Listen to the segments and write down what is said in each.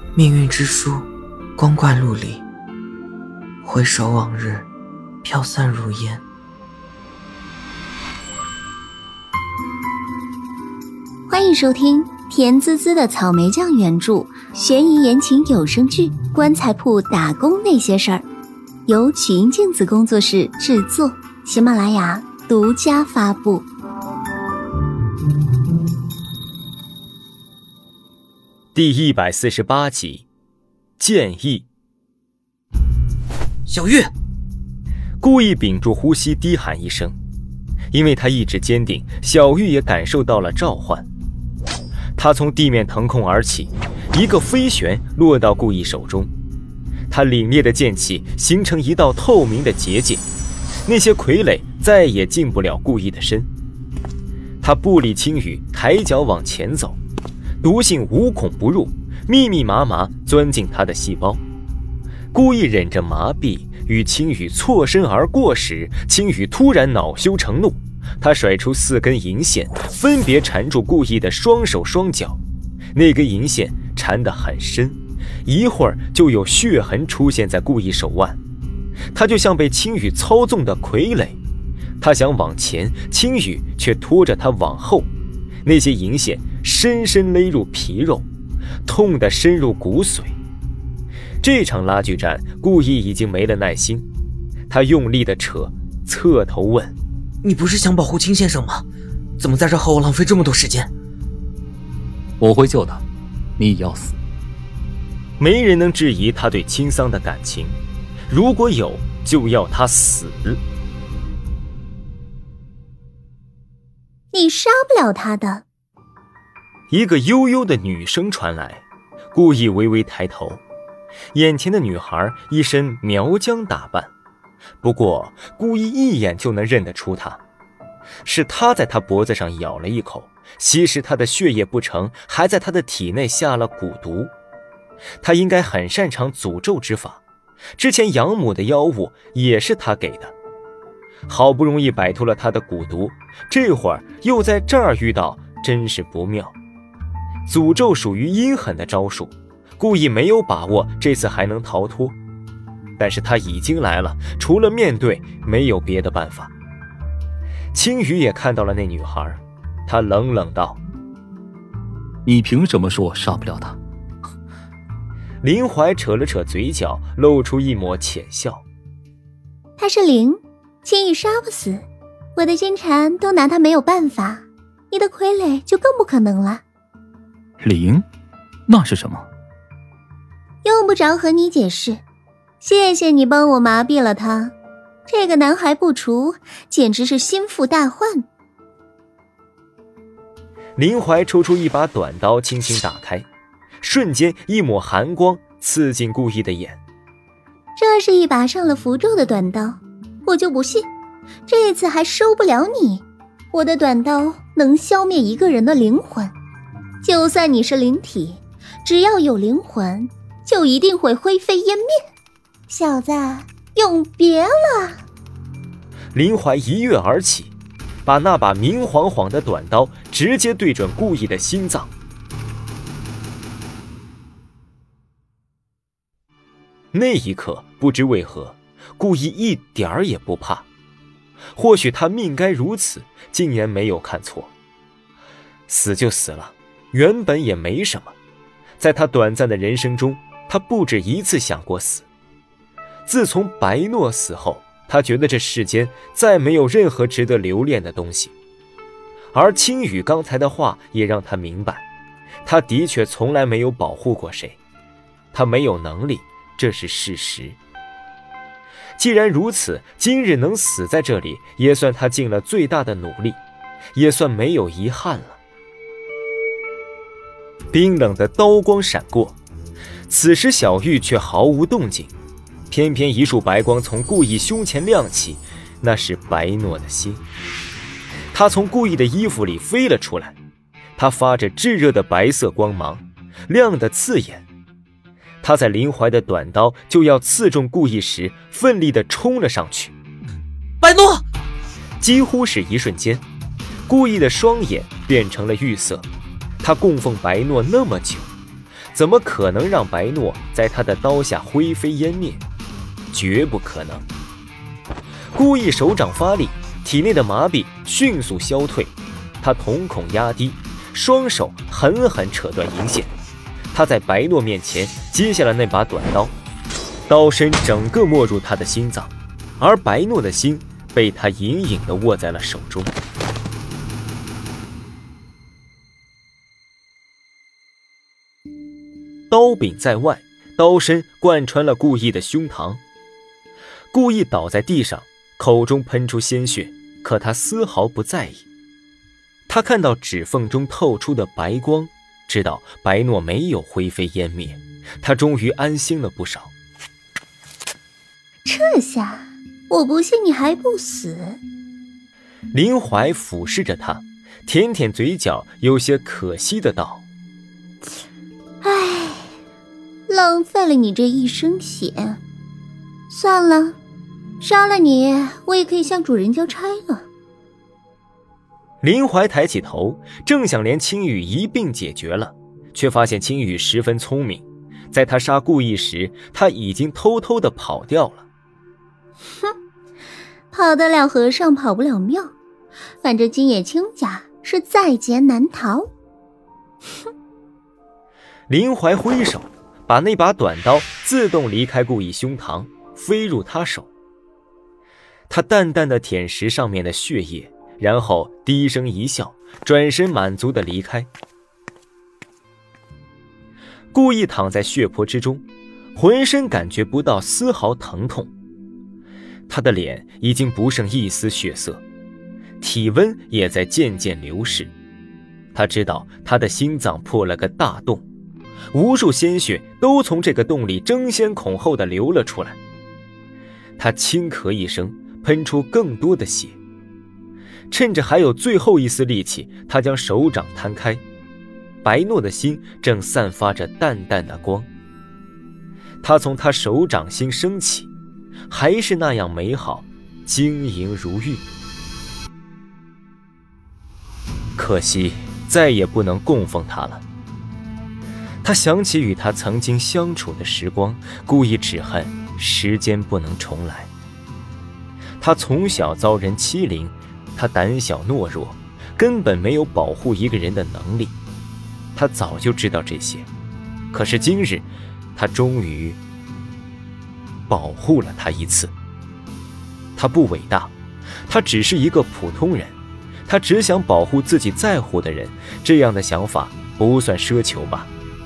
命运之书，光怪陆离，回首往日，飘散如烟。 欢迎收听甜滋滋的草莓酱原著悬疑言情有声剧《棺材铺打工那些事儿》，由曲音镜子工作室制作，喜马拉雅独家发布。 第148集，建议。 小玉故意屏住呼吸，低喊一声，因为他意志坚定，小玉也感受到了召唤。他从地面腾空而起，一个飞旋落到顾意手中，他凛冽的剑气形成一道透明的结界，那些傀儡再也进不了顾意的身。他不理青羽，抬脚往前走，毒性无孔不入，密密麻麻钻进他的细胞。顾意忍着麻痹，与青羽错身而过时，青羽突然恼羞成怒，他甩出4根银线，分别缠住顾意的双手双脚。那根银线缠得很深，一会儿就有血痕出现在顾意手腕。他就像被青羽操纵的傀儡，他想往前，青羽却拖着他往后。那些银线深深勒入皮肉，痛得深入骨髓。这场拉锯战，顾意已经没了耐心，他用力地扯，侧头问： 你不是想保护青先生吗？怎么在这和我浪费这么多时间？ 我会救他，你也要死。 没人能质疑他对青桑的感情，如果有，就要他死。 你杀不了他的。 一个悠悠的女声传来，顾意微微抬头，眼前的女孩一身苗疆打扮，不过顾意一眼就能认得出她，是她在她脖子上咬了一口，吸食她的血液不成，还在她的体内下了蛊毒。她应该很擅长诅咒之法，之前养母的妖物也是她给的。好不容易摆脱了她的蛊毒，这会儿又在这儿遇到，真是不妙。诅咒属于阴狠的招数，顾意没有把握这次还能逃脱，但是他已经来了，除了面对没有别的办法。青羽也看到了那女孩，他冷冷道： 你凭什么说我杀不了他？ 林怀扯了扯嘴角，露出一抹浅笑。 他是灵，轻易杀不死，我的金蝉都拿他没有办法，你的傀儡就更不可能了。 灵？那是什么？ 用不着和你解释，谢谢你帮我麻痹了他，这个男孩不除，简直是心腹大患。 林怀抽出一把短刀，轻轻打开，瞬间一抹寒光刺进顾意的眼。 这是一把上了符咒的短刀，我就不信这次还收不了你。我的短刀能消灭一个人的灵魂，就算你是灵体，只要有灵魂就一定会灰飞烟灭。小子，永别了。 林怀一跃而起，把那把明晃晃的短刀直接对准顾意的心脏。那一刻，不知为何，顾意一点儿也不怕。或许他命该如此，竟然没有看错。死就死了，原本也没什么。在他短暂的人生中，他不止一次想过死。自从白诺死后，他觉得这世间再没有任何值得留恋的东西。而青羽刚才的话也让他明白，他的确从来没有保护过谁，他没有能力，这是事实。既然如此，今日能死在这里，也算他尽了最大的努力，也算没有遗憾了。冰冷的刀光闪过，此时小玉却毫无动静，偏偏一束白光从顾意胸前亮起，那是白诺的心。他从顾意的衣服里飞了出来，他发着炙热的白色光芒，亮得刺眼。他在林怀的短刀就要刺中顾意时，奋力地冲了上去。 白诺！ 几乎是一瞬间，顾意的双眼变成了玉色。他供奉白诺那么久， 怎么可能让白诺在他的刀下灰飞烟灭？绝不可能。顾意手掌发力，体内的麻痹迅速消退，他瞳孔压低，双手狠狠扯断银线。他在白诺面前接下了那把短刀，刀身整个没入他的心脏，而白诺的心被他隐隐地握在了手中。刀柄在外，刀身贯穿了顾意的胸膛。顾意倒在地上，口中喷出鲜血，可他丝毫不在意。他看到指缝中透出的白光，知道白诺没有灰飞烟灭，他终于安心了不少。 这下我不信你还不死。 林怀俯视着他，舔舔嘴角，有些可惜的道： 唉，浪费了你这一身血。算了，杀了你，我也可以向主人交差了。 林怀抬起头，正想连青羽一并解决了，却发现青羽十分聪明，在他杀顾意时，他已经偷偷地跑掉了。 哼，跑得了和尚跑不了庙，反正今夜卿家是在劫难逃。哼！ 林怀挥手，把那把短刀自动离开顾意胸膛，飞入他手。他淡淡的舔舐上面的血液，然后低声一笑，转身满足地离开。顾意躺在血泊之中，浑身感觉不到丝毫疼痛。他的脸已经不剩一丝血色，体温也在渐渐流逝。他知道他的心脏破了个大洞，无数鲜血都从这个洞里争先恐后地流了出来。他轻咳一声，喷出更多的血。趁着还有最后一丝力气，他将手掌摊开，白诺的心正散发着淡淡的光。他从他手掌心升起，还是那样美好，晶莹如玉。可惜再也不能供奉他了。他想起与他曾经相处的时光，故意只恨时间不能重来。他从小遭人欺凌，他胆小懦弱，根本没有保护一个人的能力。他早就知道这些，可是今日他终于保护了他一次。他不伟大，他只是一个普通人，他只想保护自己在乎的人，这样的想法不算奢求吧。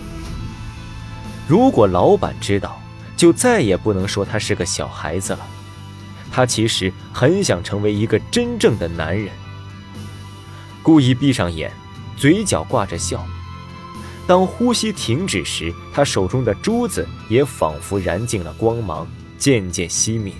如果老板知道，就再也不能说他是个小孩子了。他其实很想成为一个真正的男人。故意闭上眼，嘴角挂着笑。当呼吸停止时，他手中的珠子也仿佛燃尽了光芒，渐渐熄灭。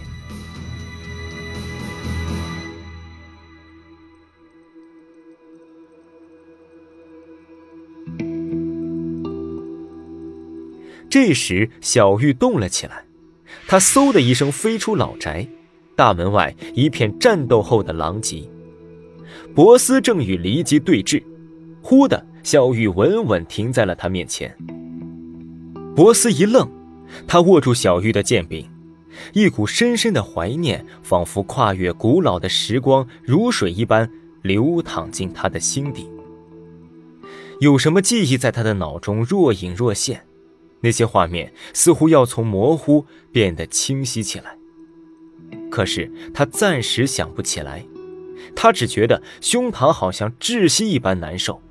这时小玉动了起来，她嗖的一声飞出老宅，大门外一片战斗后的狼藉。博斯正与黎基对峙，忽的小玉稳稳停在了他面前。博斯一愣，他握住小玉的剑柄，一股深深的怀念仿佛跨越古老的时光，如水一般流淌进他的心底。有什么记忆在他的脑中若隐若现，那些画面似乎要从模糊变得清晰起来。可是他暂时想不起来，他只觉得胸膛好像窒息一般难受。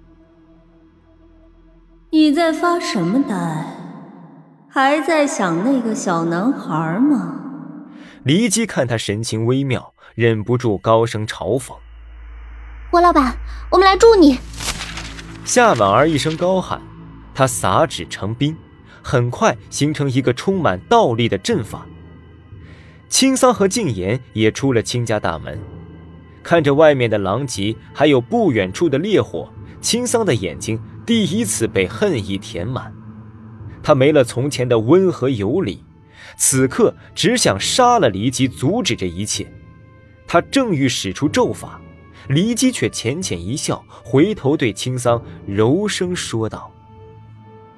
你在发什么呆？还在想那个小男孩吗？ 黎基看他神情微妙，忍不住高声嘲讽。 郭老板，我们来助你。 夏婉儿一声高喊，他撒纸成冰，很快形成一个充满道力的阵法。青桑和静言也出了青家大门，看着外面的狼藉，还有不远处的烈火，青桑的眼睛第一次被恨意填满。他没了从前的温和有礼，此刻只想杀了黎基，阻止这一切。他正欲使出咒法，黎基却浅浅一笑，回头对青桑柔声说道：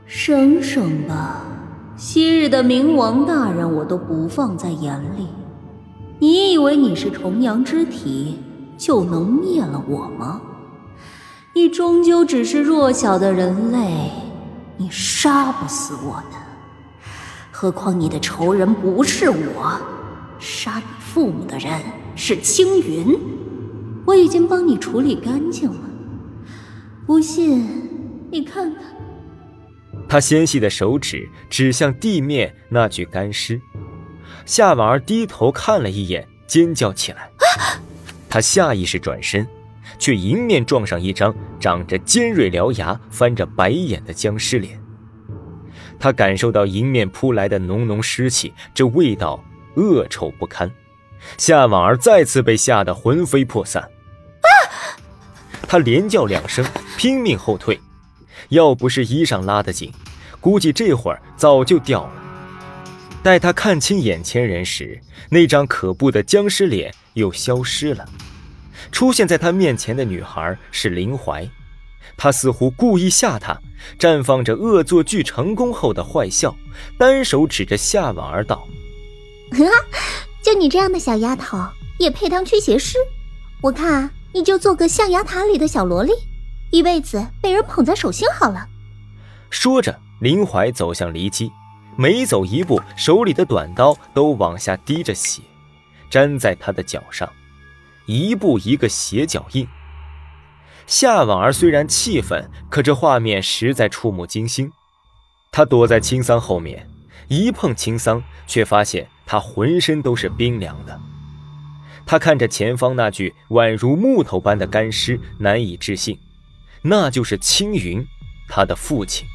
省省吧，昔日的冥王大人我都不放在眼里。你以为你是重阳之体就能灭了我吗？你终究只是弱小的人类，你杀不死我的。何况你的仇人不是我，杀你父母的人是青云，我已经帮你处理干净了。不信，你看看。 他纤细的手指指向地面那具干尸，夏婉儿低头看了一眼，尖叫起来。他下意识转身，却迎面撞上一张长着尖锐獠牙、翻着白眼的僵尸脸。他感受到迎面扑来的浓浓湿气，这味道恶臭不堪。夏婉儿再次被吓得魂飞魄散。他连叫2声，拼命后退。要不是衣裳拉得紧，估计这会儿早就掉了。待他看清眼前人时，那张可怖的僵尸脸又消失了。出现在他面前的女孩是林怀，她似乎故意吓他，绽放着恶作剧成功后的坏笑，单手指着夏婉儿道： 就你这样的小丫头也配当驱邪师？我看你就做个象牙塔里的小萝莉，一辈子被人捧在手心好了。 说着，林怀走向离姬，每走一步，手里的短刀都往下滴着血，粘在他的脚上，一步一个血脚印。夏婉儿虽然气愤，可这画面实在触目惊心。她躲在青桑后面，一碰青桑，却发现他浑身都是冰凉的。他看着前方那具宛如木头般的干尸，难以置信，那就是青云，他的父亲。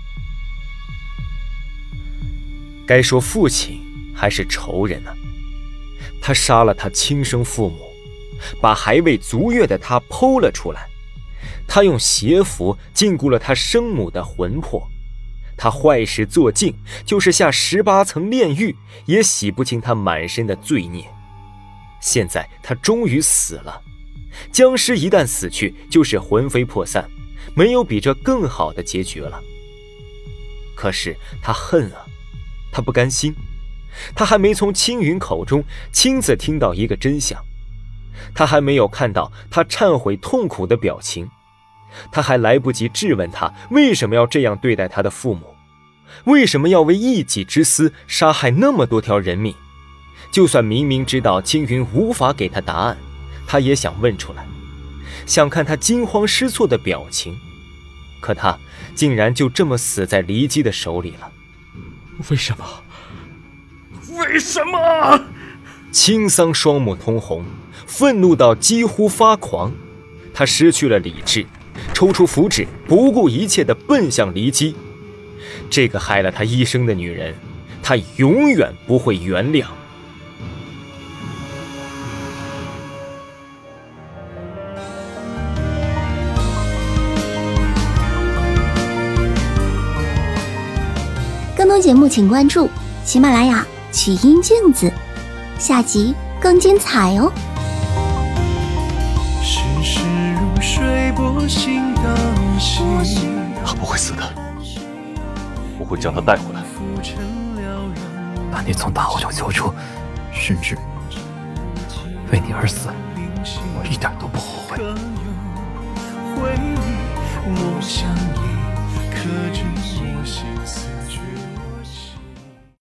该说父亲还是仇人呢？他杀了他亲生父母，把还未足月的他剖了出来。他用邪符禁锢了他生母的魂魄。他坏事做尽，就是下18层炼狱也洗不清他满身的罪孽。现在他终于死了，僵尸一旦死去，就是魂飞魄散，没有比这更好的结局了。可是他恨啊，他不甘心，他还没从青云口中亲自听到一个真相，他还没有看到他忏悔痛苦的表情，他还来不及质问他为什么要这样对待他的父母，为什么要为一己之私杀害那么多条人命。就算明明知道青云无法给他答案，他也想问出来，想看他惊慌失措的表情。可他竟然就这么死在离姬的手里了。 为什么？为什么？ 青桑双目通红，愤怒到几乎发狂。他失去了理智，抽出符纸，不顾一切地奔向离姬。这个害了他一生的女人，他永远不会原谅。 更多节目请关注喜马拉雅曲音镜子，下集更精彩哦。 世事如水波心荡兮， 他不会死的，我会将他带回来，把你从大火中救出，甚至为你而死，我一点都不后悔。 回忆，莫相依，可知